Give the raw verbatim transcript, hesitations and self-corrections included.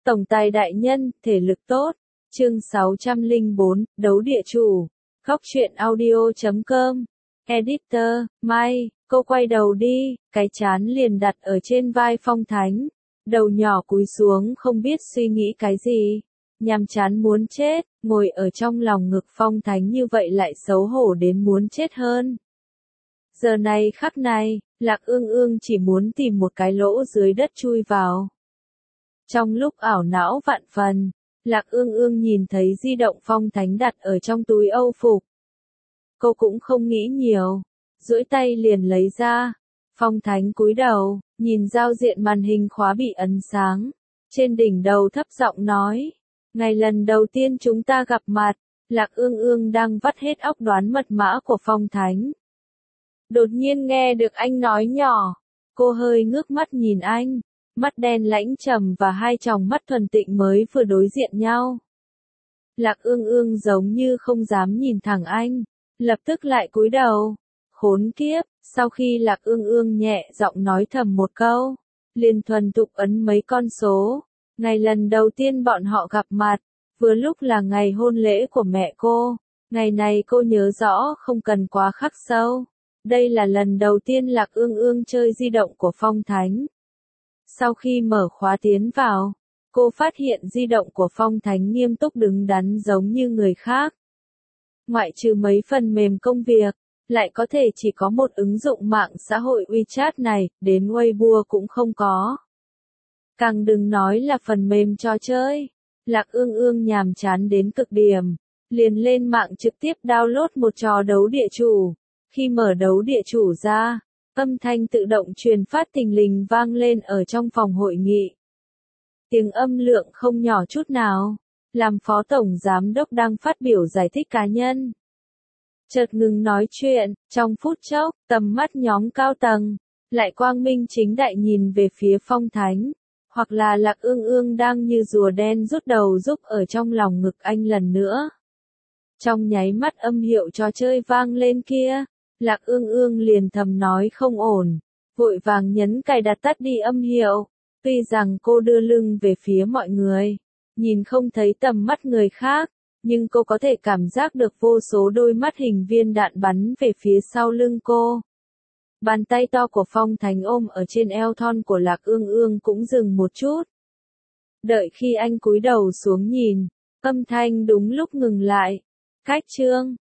Tổng tài đại nhân, thể lực tốt. Chương sáu trăm lẻ bốn, đấu địa chủ. Góc truyện audio chấm com. Editor, Mai, cô quay đầu đi, cái chán liền đặt ở trên vai Phong Thánh. Đầu nhỏ cúi xuống không biết suy nghĩ cái gì. Nhàm chán muốn chết, ngồi ở trong lòng ngực Phong Thánh như vậy lại xấu hổ đến muốn chết hơn. Giờ này khắc này, Lạc Ương Ương chỉ muốn tìm một cái lỗ dưới đất chui vào. Trong lúc ảo não vạn phần, Lạc Ương Ương nhìn thấy di động Phong Thánh đặt ở trong túi âu phục. Cô cũng không nghĩ nhiều, duỗi tay liền lấy ra. Phong Thánh cúi đầu, nhìn giao diện màn hình khóa bị ấn sáng. Trên đỉnh đầu thấp giọng nói, ngày lần đầu tiên chúng ta gặp mặt, Lạc Ương Ương đang vắt hết óc đoán mật mã của Phong Thánh. Đột nhiên nghe được anh nói nhỏ, cô hơi ngước mắt nhìn anh, mắt đen lãnh trầm và hai tròng mắt thuần tịnh mới vừa đối diện nhau. Lạc Ương Ương giống như không dám nhìn thẳng anh, lập tức lại cúi đầu. Khốn kiếp, sau khi Lạc Ương Ương nhẹ giọng nói thầm một câu, liền thuần thục ấn mấy con số. Ngày lần đầu tiên bọn họ gặp mặt, vừa lúc là ngày hôn lễ của mẹ cô. Ngày này cô nhớ rõ không cần quá khắc sâu. Đây là lần đầu tiên Lạc Ương Ương chơi di động của Phong Thánh. Sau khi mở khóa tiến vào, cô phát hiện di động của Phong Thánh nghiêm túc đứng đắn giống như người khác. Ngoại trừ mấy phần mềm công việc, lại có thể chỉ có một ứng dụng mạng xã hội WeChat này, đến Weibo cũng không có. Càng đừng nói là phần mềm trò chơi. Lạc Ương Ương nhàm chán đến cực điểm, liền lên mạng trực tiếp download một trò đấu địa chủ. Khi mở đấu địa chủ ra, âm thanh tự động truyền phát thình lình vang lên ở trong phòng hội nghị. Tiếng âm lượng không nhỏ chút nào, làm phó tổng giám đốc đang phát biểu giải thích cá nhân. Chợt ngừng nói chuyện, trong phút chốc, tầm mắt nhóm cao tầng, lại quang minh chính đại nhìn về phía Phong Thánh, hoặc là Lạc Ương Ương đang như rùa đen rút đầu giúp ở trong lòng ngực anh lần nữa. Trong nháy mắt âm hiệu trò chơi vang lên kia, Lạc Ương Ương liền thầm nói không ổn, vội vàng nhấn cài đặt tắt đi âm hiệu. Tuy rằng cô đưa lưng về phía mọi người, nhìn không thấy tầm mắt người khác, nhưng cô có thể cảm giác được vô số đôi mắt hình viên đạn bắn về phía sau lưng cô. Bàn tay to của Phong Thánh ôm ở trên eo thon của Lạc Ương Ương cũng dừng một chút. Đợi khi anh cúi đầu xuống nhìn, âm thanh đúng lúc ngừng lại. Cách chương